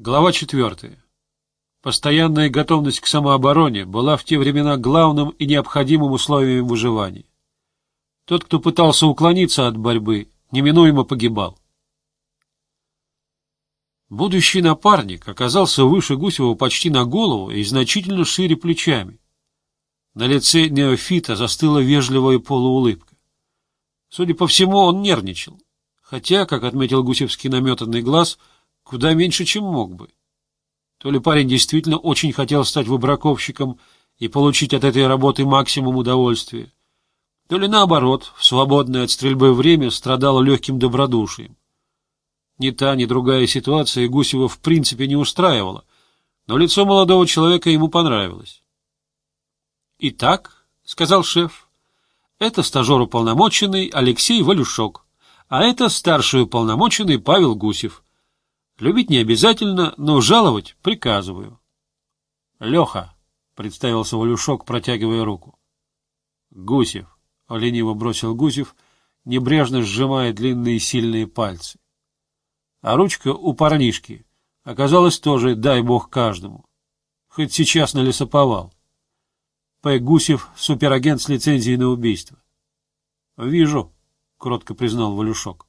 Глава 4. Постоянная готовность к самообороне была в те времена главным и необходимым условием выживания. Тот, кто пытался уклониться от борьбы, неминуемо погибал. Будущий напарник оказался выше Гусева почти на голову и значительно шире плечами. На лице неофита застыла вежливая полуулыбка. Судя по всему, он нервничал, хотя, как отметил гусевский наметанный глаз, куда меньше, чем мог бы. То ли парень действительно очень хотел стать выбраковщиком и получить от этой работы максимум удовольствия, то ли наоборот, в свободное от стрельбы время страдал легким добродушием. Ни та, ни другая ситуация Гусева в принципе не устраивала, но лицо молодого человека ему понравилось. «Итак», — сказал шеф, — «это стажер-уполномоченный Алексей Валюшок, а это старший уполномоченный Павел Гусев. Любить не обязательно, но жаловать приказываю». «Леха», — представился Валюшок, протягивая руку. «Гусев», — лениво бросил Гусев, небрежно сжимая длинные сильные пальцы. А ручка у парнишки оказалась тоже, дай бог каждому. Хоть сейчас на лесоповал. П. Гусев, суперагент с лицензией на убийство. — Вижу, — кротко признал Валюшок.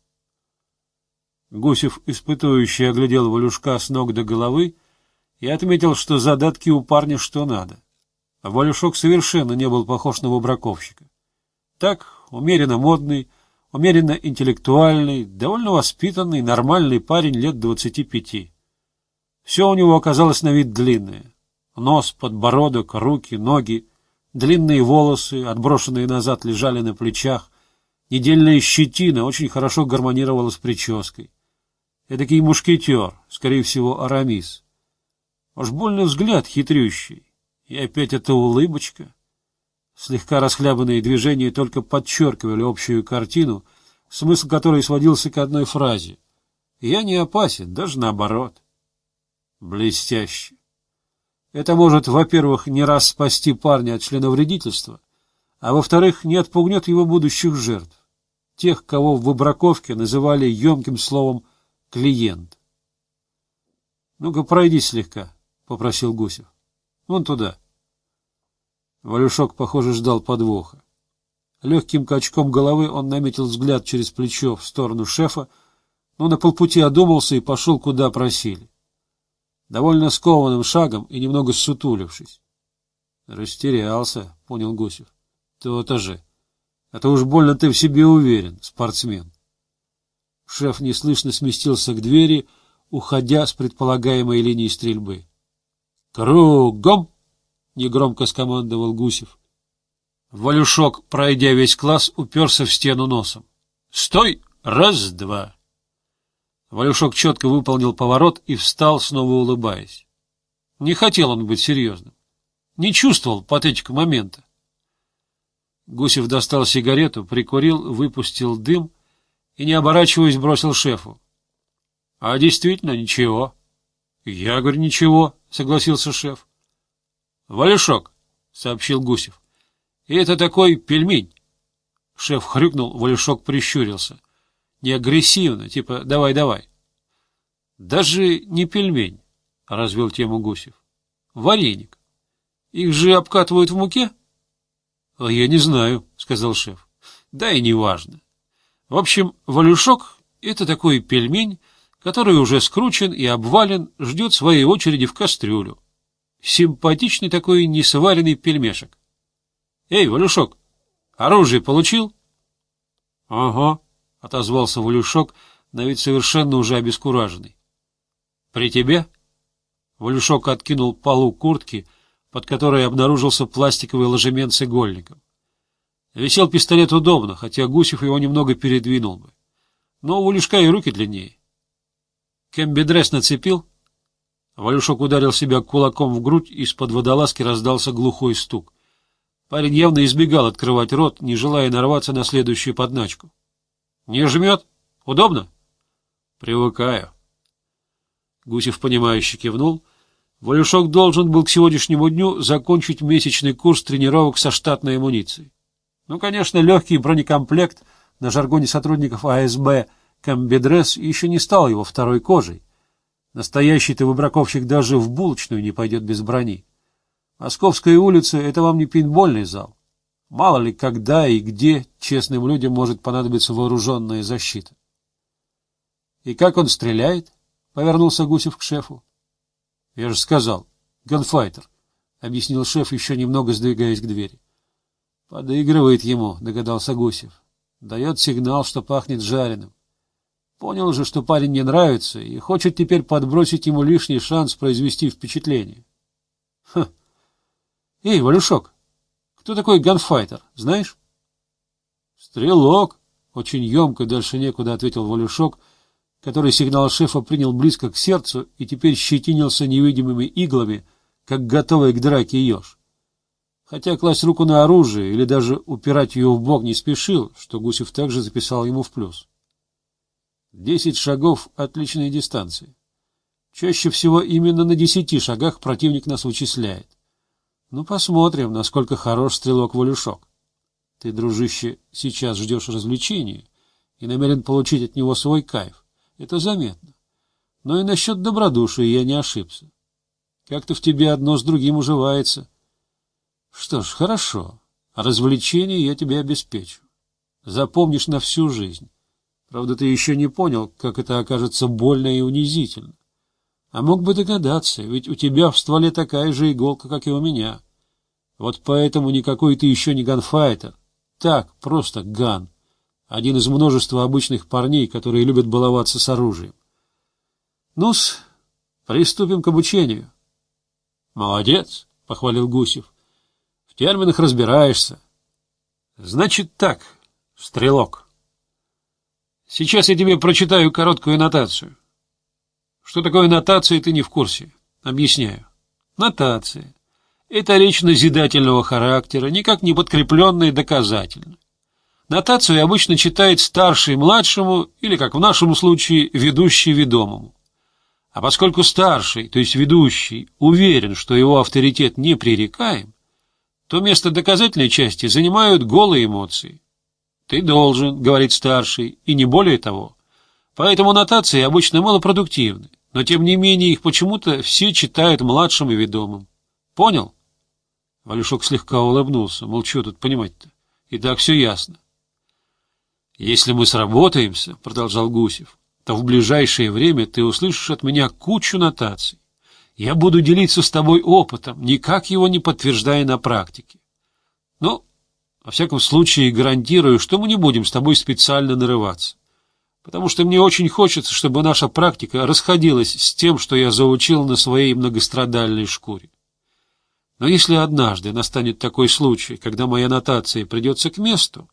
Гусев, испытующий, оглядел Валюшка с ног до головы и отметил, что задатки у парня что надо. А Валюшок совершенно не был похож на выбраковщика. Так, умеренно модный, умеренно интеллектуальный, довольно воспитанный, нормальный парень лет 25. Все у него оказалось на вид длинное. Нос, подбородок, руки, ноги, длинные волосы, отброшенные назад, лежали на плечах, недельная щетина очень хорошо гармонировала с прической. Эдакий мушкетер, скорее всего, Арамис. Уж больно взгляд хитрющий. И опять эта улыбочка. Слегка расхлябанные движения только подчеркивали общую картину, смысл которой сводился к одной фразе. «Я не опасен, даже наоборот». Блестяще. Это может, во-первых, не раз спасти парня от членовредительства, а во-вторых, не отпугнет его будущих жертв, тех, кого в выбраковке называли емким словом «клиент». — Ну-ка, пройди слегка, — попросил Гусев. — Вон туда. Валюшок, похоже, ждал подвоха. Легким качком головы он наметил взгляд через плечо в сторону шефа, но на полпути одумался и пошел, куда просили. Довольно скованным шагом и немного ссутулившись. — Растерялся, — понял Гусев. — То-то же. А то уж больно ты в себе уверен, спортсмен. Шеф неслышно сместился к двери, уходя с предполагаемой линии стрельбы. «Кругом!» — негромко скомандовал Гусев. Валюшок, пройдя весь класс, уперся в стену носом. «Стой! Раз-два!» Валюшок четко выполнил поворот и встал, снова улыбаясь. Не хотел он быть серьезным. Не чувствовал патетику момента. Гусев достал сигарету, прикурил, выпустил дым и, не оборачиваясь, бросил шефу. — А действительно ничего. — Я говорю, ничего, — согласился шеф. — Валюшок, — сообщил Гусев, — и это такой пельмень. Шеф хрюкнул, Валюшок прищурился. Не агрессивно, типа «давай-давай». — Даже не пельмень, — развел тему Гусев. — Вареник. Их же обкатывают в муке? — Я не знаю, — сказал шеф. — Да и не важно. В общем, Валюшок — это такой пельмень, который уже скручен и обвален, ждет своей очереди в кастрюлю. Симпатичный такой несваренный пельмешек. — Эй, Валюшок, оружие получил? — Ага, — отозвался Валюшок, на вид совершенно уже обескураженный. — При тебе? Валюшок откинул полу куртки, под которой обнаружился пластиковый ложемент с игольником. Висел пистолет удобно, хотя Гусев его немного передвинул бы. Но у Валюшка и руки длиннее. Кембидрес нацепил? Валюшок ударил себя кулаком в грудь, из-под водолазки раздался глухой стук. Парень явно избегал открывать рот, не желая нарваться на следующую подначку. — Не жмет? Удобно? — Привыкаю. Гусев, понимающе кивнул. Валюшок должен был к сегодняшнему дню закончить месячный курс тренировок со штатной амуницией. Ну, конечно, легкий бронекомплект, на жаргоне сотрудников АСБ «Комбидрес» еще не стал его второй кожей, Настоящий-то выбраковщик даже в булочную не пойдет без брони. Московская улица — это вам не пейнтбольный зал. Мало ли, когда и где честным людям может понадобиться вооруженная защита. — И как он стреляет? — повернулся Гусев к шефу. — Я же сказал, ганфайтер, — объяснил шеф, еще немного сдвигаясь к двери. — Подыгрывает ему, — догадался Гусев. Дает сигнал, что пахнет жареным. Понял же, что парень не нравится, и хочет теперь подбросить ему лишний шанс произвести впечатление. — Ха! Эй, Валюшок, кто такой ганфайтер, знаешь? — Стрелок, — очень емко, дальше некуда, — ответил Валюшок, который сигнал шефа принял близко к сердцу и теперь щетинился невидимыми иглами, как готовый к драке еж. Хотя класть руку на оружие или даже упирать ее в бок не спешил, что Гусев также записал ему в плюс. 10 шагов — отличная дистанция. Чаще всего именно на 10 шагах противник нас вычисляет. Ну, посмотрим, насколько хорош стрелок Валюшок. Ты, дружище, сейчас ждешь развлечения и намерен получить от него свой кайф. Это заметно. Но и насчет добродушия я не ошибся. Как-то в тебе одно с другим уживается. Что ж, хорошо. Развлечения я тебе обеспечу. Запомнишь на всю жизнь. Правда, ты еще не понял, как это окажется больно и унизительно. А мог бы догадаться, ведь у тебя в стволе такая же иголка, как и у меня. Вот поэтому никакой ты еще не ганфайтер. Так, просто ган. Один из множества обычных парней, которые любят баловаться с оружием. Ну-с, приступим к обучению. Молодец, — похвалил Гусев. В терминах разбираешься. Значит так, стрелок. Сейчас я тебе прочитаю короткую нотацию. Что такое нотация, ты не в курсе. Объясняю. Нотация — это речь назидательного характера, никак не подкрепленная доказательно. Нотацию обычно читает старший младшему или, как в нашем случае, ведущий ведомому. А поскольку старший, то есть ведущий, уверен, что его авторитет непререкаем, то место доказательной части занимают голые эмоции. «Ты должен», — говорит старший, и не более того. Поэтому нотации обычно малопродуктивны, но тем не менее их почему-то все читают младшим и ведомым. Понял? Валюшок слегка улыбнулся, мол, что тут понимать-то? И так все ясно. «Если мы сработаемся, — продолжал Гусев, — то в ближайшее время ты услышишь от меня кучу нотаций. Я буду делиться с тобой опытом, никак его не подтверждая на практике. Но, во всяком случае, гарантирую, что мы не будем с тобой специально нарываться, потому что мне очень хочется, чтобы наша практика расходилась с тем, что я заучил на своей многострадальной шкуре. Но если однажды настанет такой случай, когда моя нотация придется к месту...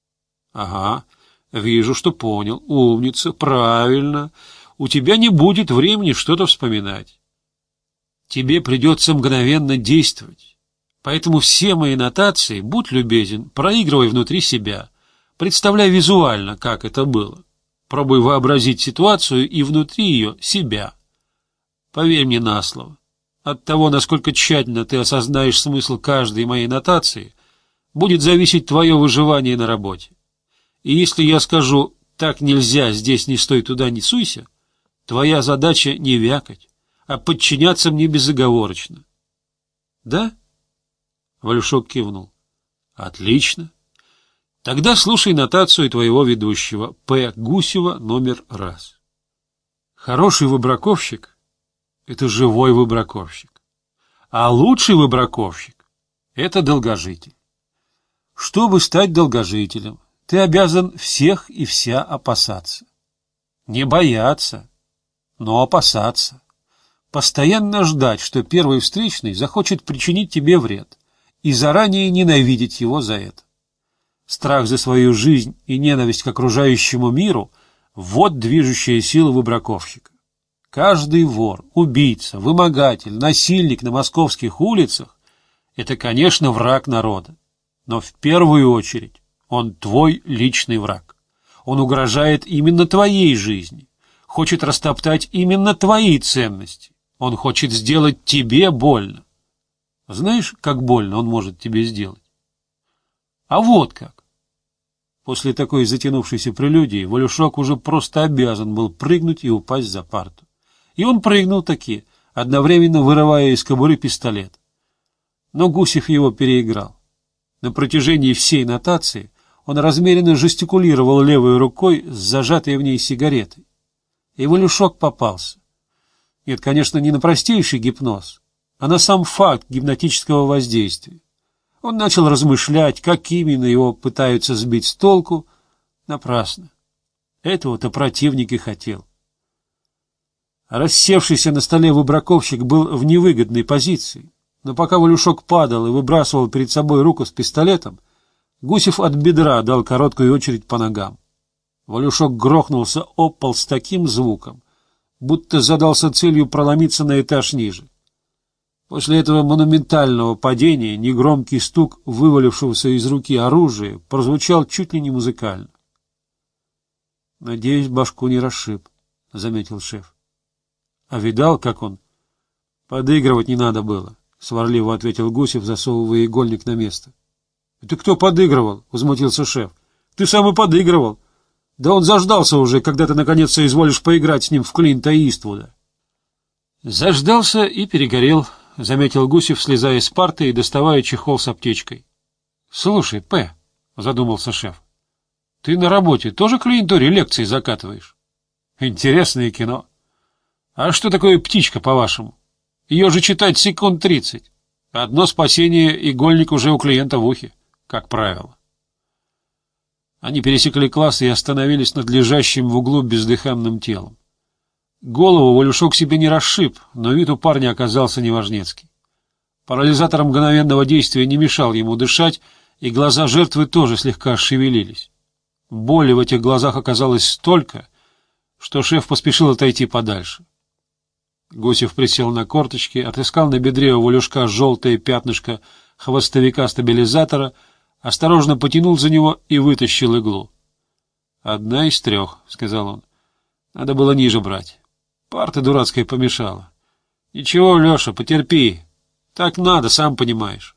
Ага, вижу, что понял. Умница, правильно. У тебя не будет времени что-то вспоминать. Тебе придется мгновенно действовать. Поэтому все мои нотации, будь любезен, проигрывай внутри себя. Представляй визуально, как это было. Пробуй вообразить ситуацию и внутри ее себя. Поверь мне на слово. От того, насколько тщательно ты осознаешь смысл каждой моей нотации, будет зависеть твое выживание на работе. И если я скажу «так нельзя, здесь не стой, туда не суйся», твоя задача не вякать, а подчиняться мне безоговорочно. Да? Валюшок кивнул. Отлично. Тогда слушай нотацию твоего ведущего, П. Гусева, номер 1. Хороший выбраковщик — это живой выбраковщик. А лучший выбраковщик — это долгожитель. Чтобы стать долгожителем, ты обязан всех и вся опасаться. Не бояться, но опасаться. Постоянно ждать, что первый встречный захочет причинить тебе вред, и заранее ненавидеть его за это. Страх за свою жизнь и ненависть к окружающему миру — вот движущая сила выбраковщика. Каждый вор, убийца, вымогатель, насильник на московских улицах — это, конечно, враг народа. Но в первую очередь он твой личный враг. Он угрожает именно твоей жизни, хочет растоптать именно твои ценности. Он хочет сделать тебе больно. Знаешь, как больно он может тебе сделать? А вот как. После такой затянувшейся прелюдии Валюшок уже просто обязан был прыгнуть и упасть за парту. И он прыгнул таки, одновременно вырывая из кобуры пистолет. Но Гусев его переиграл. На протяжении всей нотации он размеренно жестикулировал левой рукой с зажатой в ней сигаретой. И Валюшок попался. Нет, конечно, не на простейший гипноз, а на сам факт гипнотического воздействия. Он начал размышлять, как именно его пытаются сбить с толку. Напрасно. Этого-то противник и хотел. Рассевшийся на столе выбраковщик был в невыгодной позиции, но пока Валюшок падал и выбрасывал перед собой руку с пистолетом, Гусев от бедра дал короткую очередь по ногам. Валюшок грохнулся об пол с таким звуком, будто задался целью проломиться на этаж ниже. После этого монументального падения негромкий стук вывалившегося из руки оружия прозвучал чуть ли не музыкально. — Надеюсь, башку не расшиб, — заметил шеф. — А видал, как он? — Подыгрывать не надо было, — сварливо ответил Гусев, засовывая игольник на место. — Ты кто подыгрывал? — возмутился шеф. — Ты сам и подыгрывал. Да он заждался уже, когда ты наконец соизволишь поиграть с ним в Клинта Иствуда. — Заждался и перегорел, — заметил Гусев, слезая с парты и доставая чехол с аптечкой. — Слушай, П, — задумался шеф, — ты на работе тоже клиентуре лекции закатываешь? Интересное кино. А что такое птичка, по-вашему? Ее же читать секунд 30. Одно спасение, игольник уже у клиента в ухе, как правило. Они пересекли класс и остановились над лежащим в углу бездыханным телом. Голову Валюшок себе не расшиб, но вид у парня оказался неважнецкий. Парализатор мгновенного действия не мешал ему дышать, и глаза жертвы тоже слегка шевелились. Боли в этих глазах оказалось столько, что шеф поспешил отойти подальше. Гусев присел на корточки, отыскал на бедре у Валюшка желтое пятнышко хвостовика-стабилизатора, осторожно потянул за него и вытащил иглу. — Одна из 3, — сказал он. — Надо было ниже брать. Парта дурацкая помешала. — Ничего, Леша, потерпи. Так надо, сам понимаешь.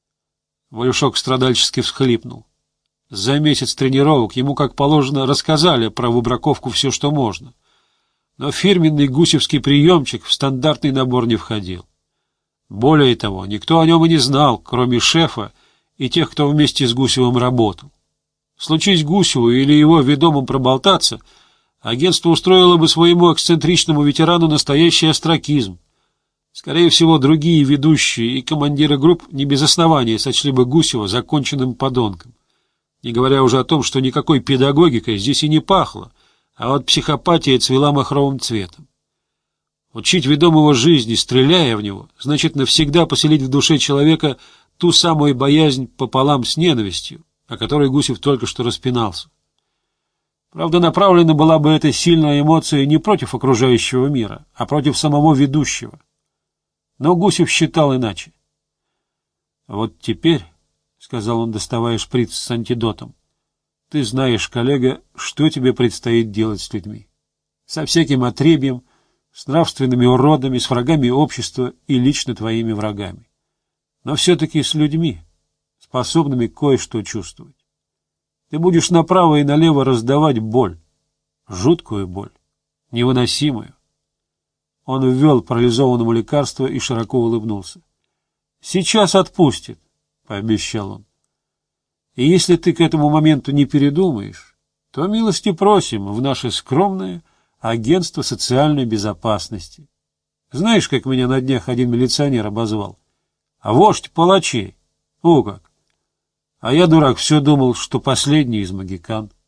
Валюшок страдальчески всхлипнул. За месяц тренировок ему, как положено, рассказали про выбраковку все, что можно. Но фирменный гусевский приемчик в стандартный набор не входил. Более того, никто о нем и не знал, кроме шефа и тех, кто вместе с Гусевым работал. Случись Гусеву или его ведомым проболтаться, агентство устроило бы своему эксцентричному ветерану настоящий остракизм. Скорее всего, другие ведущие и командиры групп не без основания сочли бы Гусева законченным подонком. Не говоря уже о том, что никакой педагогикой здесь и не пахло, а вот психопатия цвела махровым цветом. Учить ведомого жизни, стреляя в него, значит навсегда поселить в душе человека ту самую боязнь пополам с ненавистью, о которой Гусев только что распинался. Правда, направлена была бы эта сильная эмоция не против окружающего мира, а против самого ведущего. Но Гусев считал иначе. — Вот теперь, — сказал он, доставая шприц с антидотом, — ты знаешь, коллега, что тебе предстоит делать с людьми. Со всяким отребьем, с нравственными уродами, с врагами общества и лично твоими врагами. Но все-таки с людьми, способными кое-что чувствовать. Ты будешь направо и налево раздавать боль, жуткую боль, невыносимую. Он ввел парализованному лекарство и широко улыбнулся. — Сейчас отпустит, — пообещал он. — И если ты к этому моменту не передумаешь, то милости просим в наше скромное агентство социальной безопасности. Знаешь, как меня на днях один милиционер обозвал? А вождь палачей. О как! А я, дурак, все думал, что последний из могикан.